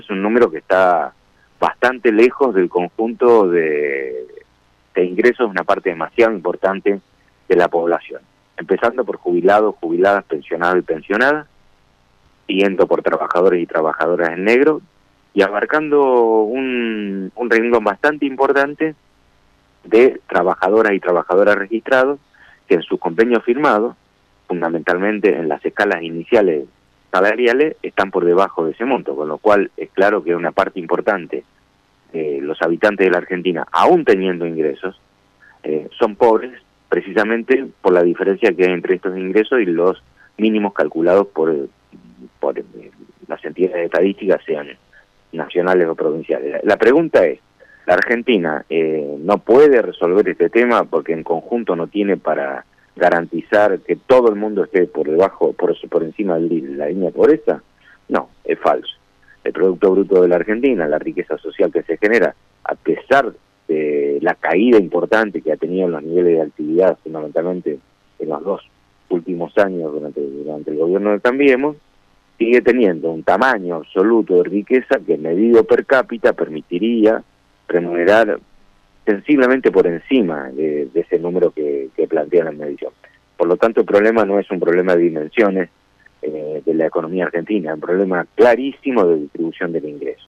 es un número que está bastante lejos del conjunto de ingresos de una parte demasiado importante de la población, empezando por jubilados, jubiladas, pensionados y pensionadas, siguiendo por trabajadores y trabajadoras en negro, y abarcando un renglón bastante importante de trabajadoras y trabajadoras registrados que en sus convenios firmados, fundamentalmente en las escalas iniciales salariales, están por debajo de ese monto, con lo cual es claro que una parte importante de los habitantes de la Argentina, aún teniendo ingresos, son pobres precisamente por la diferencia que hay entre estos ingresos y los mínimos calculados por las entidades estadísticas, sean nacionales o provinciales. La pregunta es, ¿la Argentina no puede resolver este tema porque en conjunto no tiene para garantizar que todo el mundo esté por debajo, por encima de la línea de pobreza? No, es falso. El Producto Bruto de la Argentina, la riqueza social que se genera, a pesar de la caída importante que ha tenido en los niveles de actividad, fundamentalmente en los 2 últimos años durante el gobierno de Cambiemos, sigue teniendo un tamaño absoluto de riqueza que medido per cápita permitiría remunerar sensiblemente por encima de ese número que plantea la medición. Por lo tanto, el problema no es un problema de dimensiones de la economía argentina, es un problema clarísimo de distribución del ingreso.